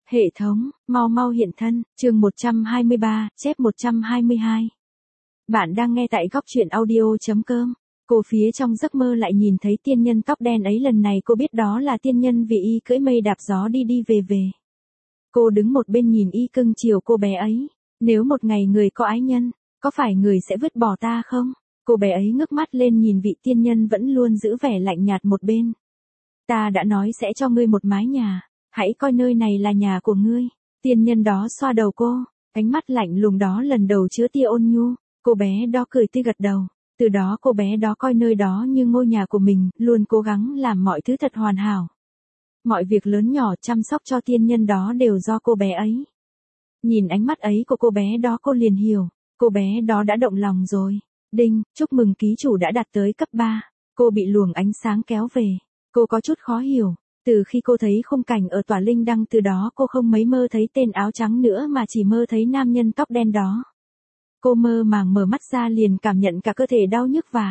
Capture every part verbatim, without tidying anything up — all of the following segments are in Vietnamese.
Hệ thống, mau mau hiện thân, chương một trăm hai mươi ba, chép một trăm hai mươi hai. Bạn đang nghe tại góc truyện audio.com. Cô phía trong giấc mơ lại nhìn thấy tiên nhân tóc đen ấy, lần này cô biết đó là tiên nhân vì y cưỡi mây đạp gió đi đi về về. Cô đứng một bên nhìn y cưng chiều cô bé ấy. Nếu một ngày người có ái nhân, có phải người sẽ vứt bỏ ta không? Cô bé ấy ngước mắt lên nhìn vị tiên nhân vẫn luôn giữ vẻ lạnh nhạt một bên. Ta đã nói sẽ cho ngươi một mái nhà. Hãy coi nơi này là nhà của ngươi. Tiên nhân đó xoa đầu cô, ánh mắt lạnh lùng đó lần đầu chứa tia ôn nhu. Cô bé đó cười tươi gật đầu. Từ đó cô bé đó coi nơi đó như ngôi nhà của mình, luôn cố gắng làm mọi thứ thật hoàn hảo. Mọi việc lớn nhỏ chăm sóc cho tiên nhân đó đều do cô bé ấy. Nhìn ánh mắt ấy của cô bé đó cô liền hiểu, cô bé đó đã động lòng rồi. Đinh, chúc mừng ký chủ đã đạt tới cấp ba. Cô bị luồng ánh sáng kéo về. Cô có chút khó hiểu. Từ khi cô thấy khung cảnh ở tòa linh đăng, từ đó cô không mấy mơ thấy tên áo trắng nữa mà chỉ mơ thấy nam nhân tóc đen đó. Cô mơ màng mở mắt ra liền cảm nhận cả cơ thể đau nhức và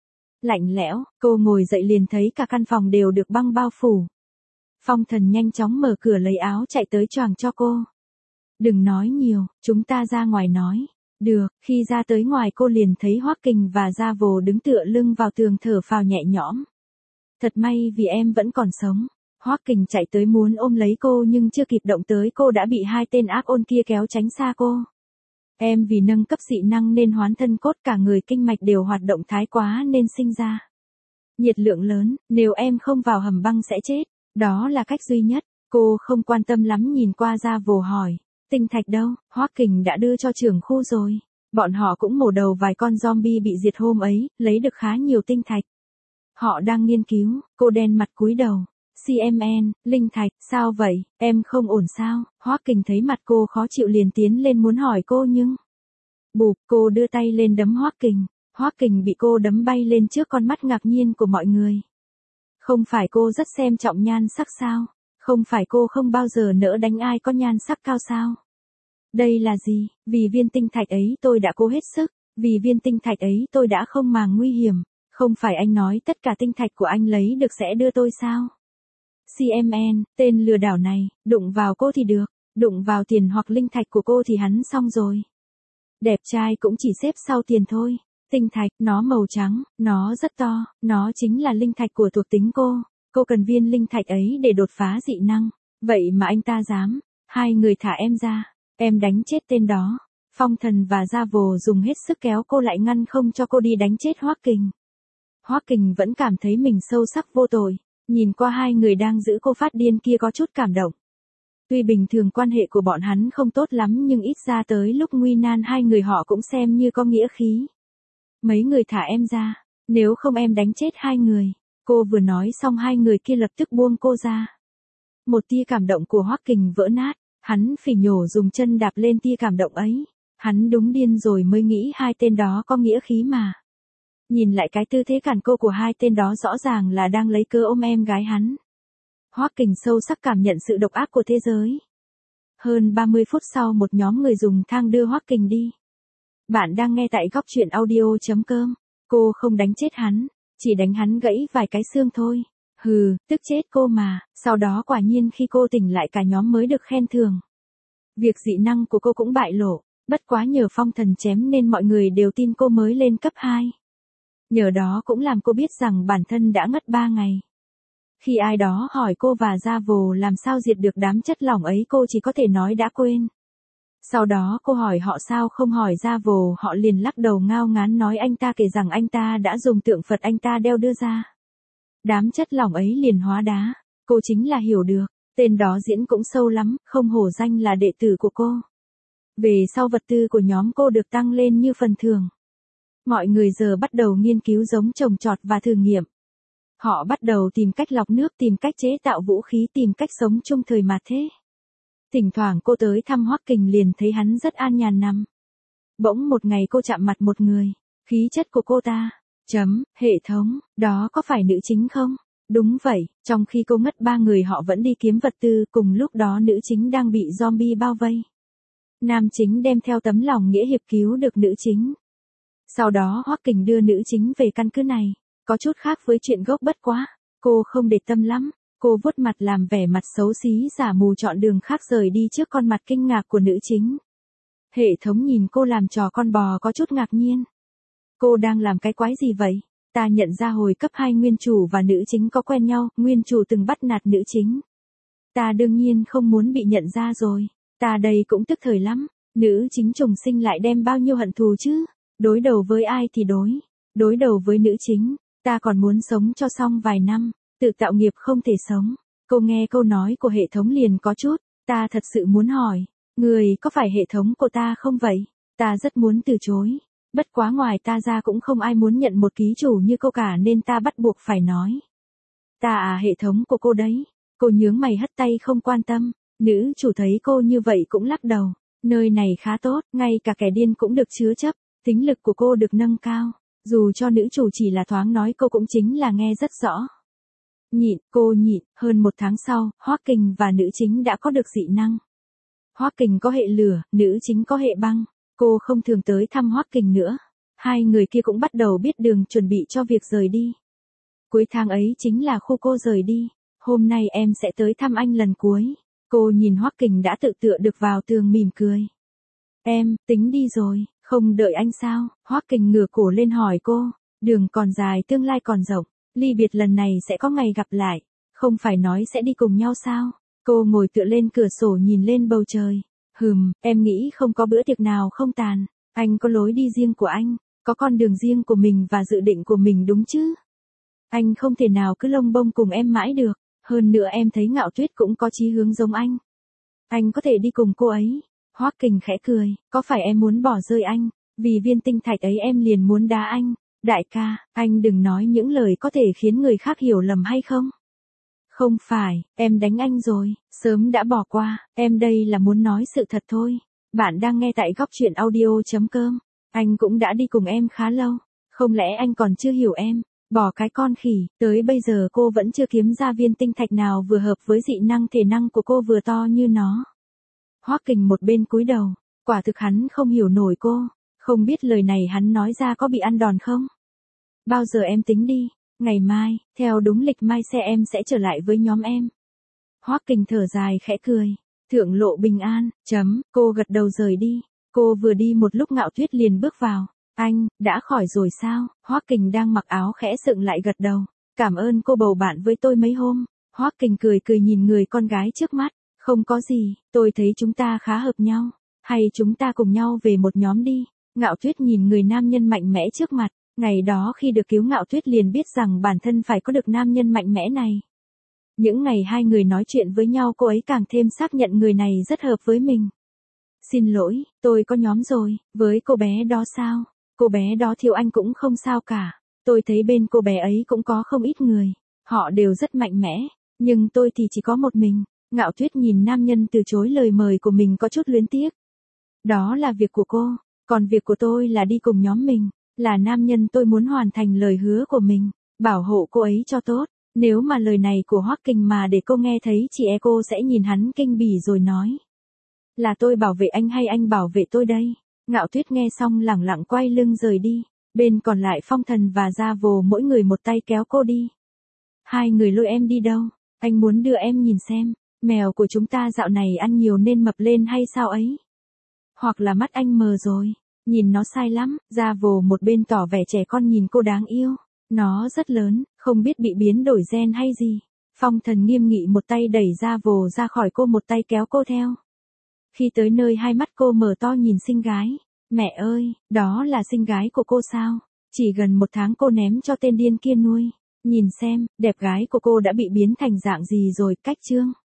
lạnh lẽo. Cô ngồi dậy liền thấy cả căn phòng đều được băng bao phủ. Phong Thần nhanh chóng mở cửa lấy áo chạy tới choàng cho cô. Đừng nói nhiều, chúng ta ra ngoài nói. Được, khi ra tới ngoài cô liền thấy Hoắc Kình và Gia Vồ đứng tựa lưng vào tường thở phào nhẹ nhõm. Thật may vì em vẫn còn sống. Hoắc Kình chạy tới muốn ôm lấy cô nhưng chưa kịp động tới cô đã bị hai tên ác ôn kia kéo tránh xa cô. Em vì nâng cấp dị năng nên hoán thân cốt, cả người kinh mạch đều hoạt động thái quá nên sinh ra nhiệt lượng lớn, nếu em không vào hầm băng sẽ chết, đó là cách duy nhất. Cô không quan tâm lắm nhìn qua Gia Vồ hỏi, tinh thạch đâu? Hoắc Kình đã đưa cho trưởng khu rồi. Bọn họ cũng mổ đầu vài con zombie bị diệt hôm ấy, lấy được khá nhiều tinh thạch. Họ đang nghiên cứu. Cô đen mặt cúi đầu. xê em en, linh thạch, sao vậy, em không ổn sao? Hoắc Kình thấy mặt cô khó chịu liền tiến lên muốn hỏi cô nhưng bụp, cô đưa tay lên đấm Hoắc Kình. Hoắc Kình bị cô đấm bay lên trước con mắt ngạc nhiên của mọi người. Không phải cô rất xem trọng nhan sắc sao? Không phải cô không bao giờ nỡ đánh ai có nhan sắc cao sao? Đây là gì? Vì viên tinh thạch ấy tôi đã cố hết sức, vì viên tinh thạch ấy tôi đã không màng nguy hiểm. Không phải anh nói tất cả tinh thạch của anh lấy được sẽ đưa tôi sao? xê em en, tên lừa đảo này, đụng vào cô thì được, đụng vào tiền hoặc linh thạch của cô thì hắn xong rồi. Đẹp trai cũng chỉ xếp sau tiền thôi. Tinh thạch, nó màu trắng, nó rất to, nó chính là linh thạch của thuộc tính cô. Cô cần viên linh thạch ấy để đột phá dị năng. Vậy mà anh ta dám. Hai người thả em ra. Em đánh chết tên đó. Phong Thần và Gia Vồ dùng hết sức kéo cô lại ngăn không cho cô đi đánh chết Hoắc Kình. Hoắc Kình vẫn cảm thấy mình sâu sắc vô tội. Nhìn qua hai người đang giữ cô phát điên kia có chút cảm động. Tuy bình thường quan hệ của bọn hắn không tốt lắm nhưng ít ra tới lúc nguy nan hai người họ cũng xem như có nghĩa khí. Mấy người thả em ra. Nếu không em đánh chết hai người. Cô vừa nói xong hai người kia lập tức buông cô ra. Một tia cảm động của Hoắc Kình vỡ nát. Hắn phỉ nhổ dùng chân đạp lên tia cảm động ấy. Hắn đúng điên rồi mới nghĩ hai tên đó có nghĩa khí mà. Nhìn lại cái tư thế cản cô của hai tên đó rõ ràng là đang lấy cớ ôm em gái hắn. Hoắc Kình sâu sắc cảm nhận sự độc ác của thế giới. Hơn ba mươi phút sau một nhóm người dùng thang đưa Hoắc Kình đi. Bạn đang nghe tại góc truyện audio.com. Cô không đánh chết hắn, chỉ đánh hắn gãy vài cái xương thôi. Hừ, tức chết cô mà. Sau đó quả nhiên khi cô tỉnh lại cả nhóm mới được khen thưởng. Việc dị năng của cô cũng bại lộ, bất quá nhờ Phong Thần chém nên mọi người đều tin cô mới lên cấp hai. Nhờ đó cũng làm cô biết rằng bản thân đã ngất ba ngày. Khi ai đó hỏi cô và Gia Vồ làm sao diệt được đám chất lỏng ấy, cô chỉ có thể nói đã quên. Sau đó cô hỏi họ sao không hỏi Gia Vồ, họ liền lắc đầu ngao ngán nói anh ta kể rằng anh ta đã dùng tượng Phật anh ta đeo đưa ra. Đám chất lỏng ấy liền hóa đá. Cô chính là hiểu được, tên đó diễn cũng sâu lắm, không hổ danh là đệ tử của cô. Về sau vật tư của nhóm cô được tăng lên như phần thưởng. Mọi người giờ bắt đầu nghiên cứu giống trồng trọt và thử nghiệm. Họ bắt đầu tìm cách lọc nước, tìm cách chế tạo vũ khí, tìm cách sống chung thời mà thế. Thỉnh thoảng cô tới thăm Hoắc Kình liền thấy hắn rất an nhàn nằm. Bỗng một ngày cô chạm mặt một người. Khí chất của cô ta. Chấm, hệ thống, đó có phải nữ chính không? Đúng vậy, trong khi cô ngất ba người họ vẫn đi kiếm vật tư, cùng lúc đó nữ chính đang bị zombie bao vây. Nam chính đem theo tấm lòng nghĩa hiệp cứu được nữ chính. Sau đó Hoắc Kình đưa nữ chính về căn cứ này. Có chút khác với chuyện gốc bất quá. Cô không để tâm lắm. Cô vuốt mặt làm vẻ mặt xấu xí giả mù chọn đường khác rời đi trước con mặt kinh ngạc của nữ chính. Hệ thống nhìn cô làm trò con bò có chút ngạc nhiên. Cô đang làm cái quái gì vậy? Ta nhận ra hồi cấp hai nguyên chủ và nữ chính có quen nhau, nguyên chủ từng bắt nạt nữ chính. Ta đương nhiên không muốn bị nhận ra rồi. Ta đây cũng tức thời lắm. Nữ chính trùng sinh lại đem bao nhiêu hận thù chứ? Đối đầu với ai thì đối. Đối đầu với nữ chính. Ta còn muốn sống cho xong vài năm. Tự tạo nghiệp không thể sống. Cô nghe câu nói của hệ thống liền có chút. Ta thật sự muốn hỏi. Người có phải hệ thống của ta không vậy? Ta rất muốn từ chối. Bất quá ngoài ta ra cũng không ai muốn nhận một ký chủ như cô cả nên ta bắt buộc phải nói. Ta à, hệ thống của cô đấy. Cô nhướng mày hất tay không quan tâm. Nữ chủ thấy cô như vậy cũng lắc đầu. Nơi này khá tốt, ngay cả kẻ điên cũng được chứa chấp. Tính lực của cô được nâng cao. Dù cho nữ chủ chỉ là thoáng nói cô cũng chính là nghe rất rõ. Nhịn, cô nhịn. Hơn một tháng sau, Hoắc Kình và nữ chính đã có được dị năng. Hoắc Kình có hệ lửa, nữ chính có hệ băng. Cô không thường tới thăm Hoắc Kình nữa. Hai người kia cũng bắt đầu biết đường chuẩn bị cho việc rời đi. Cuối tháng ấy chính là khu cô rời đi. Hôm nay em sẽ tới thăm anh lần cuối. Cô nhìn Hoắc Kình đã tự tựa được vào tường mỉm cười. Em, tính đi rồi, không đợi anh sao? Hoắc Kình ngửa cổ lên hỏi cô. Đường còn dài tương lai còn rộng. Ly biệt lần này sẽ có ngày gặp lại. Không phải nói sẽ đi cùng nhau sao? Cô ngồi tựa lên cửa sổ nhìn lên bầu trời. Hừm, em nghĩ không có bữa tiệc nào không tàn. Anh có lối đi riêng của anh, có con đường riêng của mình và dự định của mình đúng chứ? Anh không thể nào cứ lông bông cùng em mãi được. Hơn nữa em thấy Ngạo Tuyết cũng có chí hướng giống anh. Anh có thể đi cùng cô ấy. Hoắc Kình khẽ cười, có phải em muốn bỏ rơi anh? Vì viên tinh thạch ấy em liền muốn đá anh. Đại ca, anh đừng nói những lời có thể khiến người khác hiểu lầm hay không? Không phải, em đánh anh rồi, sớm đã bỏ qua, em đây là muốn nói sự thật thôi. Bạn đang nghe tại góc truyện audio chấm com. Anh cũng đã đi cùng em khá lâu, không lẽ anh còn chưa hiểu em? Bỏ cái con khỉ, tới bây giờ cô vẫn chưa kiếm ra viên tinh thạch nào vừa hợp với dị năng thể năng của cô vừa to như nó. Hoắc Kình một bên cúi đầu, quả thực hắn không hiểu nổi cô, không biết lời này hắn nói ra có bị ăn đòn không? Bao giờ em tính đi? Ngày mai, theo đúng lịch mai xe em sẽ trở lại với nhóm em. Hoắc Kình thở dài khẽ cười. Thượng lộ bình an, chấm, cô gật đầu rời đi. Cô vừa đi một lúc Ngạo Tuyết liền bước vào. Anh, đã khỏi rồi sao? Hoắc Kình đang mặc áo khẽ sượng lại gật đầu. Cảm ơn cô bầu bạn với tôi mấy hôm. Hoắc Kình cười cười nhìn người con gái trước mắt. Không có gì, tôi thấy chúng ta khá hợp nhau. Hay chúng ta cùng nhau về một nhóm đi. Ngạo Tuyết nhìn người nam nhân mạnh mẽ trước mặt. Ngày đó khi được cứu Ngạo Tuyết liền biết rằng bản thân phải có được nam nhân mạnh mẽ này. Những ngày hai người nói chuyện với nhau cô ấy càng thêm xác nhận người này rất hợp với mình. Xin lỗi, tôi có nhóm rồi, với cô bé đó sao? Cô bé đó thiếu anh cũng không sao cả. Tôi thấy bên cô bé ấy cũng có không ít người. Họ đều rất mạnh mẽ, nhưng tôi thì chỉ có một mình. Ngạo Tuyết nhìn nam nhân từ chối lời mời của mình có chút luyến tiếc. Đó là việc của cô, còn việc của tôi là đi cùng nhóm mình. Là nam nhân tôi muốn hoàn thành lời hứa của mình, bảo hộ cô ấy cho tốt. Nếu mà lời này của Hoắc Kình mà để cô nghe thấy chị e cô sẽ nhìn hắn kinh bỉ rồi nói. Là tôi bảo vệ anh hay anh bảo vệ tôi đây? Ngạo Tuyết nghe xong lẳng lặng quay lưng rời đi. Bên còn lại Phong Thần và Gia Vồ mỗi người một tay kéo cô đi. Hai người lôi em đi đâu? Anh muốn đưa em nhìn xem, mèo của chúng ta dạo này ăn nhiều nên mập lên hay sao ấy? Hoặc là mắt anh mờ rồi? Nhìn nó sai lắm, Gia Vồ một bên tỏ vẻ trẻ con nhìn cô đáng yêu. Nó rất lớn, không biết bị biến đổi gen hay gì. Phong Thần nghiêm nghị một tay đẩy Gia Vồ ra khỏi cô một tay kéo cô theo. Khi tới nơi hai mắt cô mở to nhìn xinh gái. Mẹ ơi, đó là xinh gái của cô sao? Chỉ gần một tháng cô ném cho tên điên kia nuôi. Nhìn xem, đẹp gái của cô đã bị biến thành dạng gì rồi, cách chương.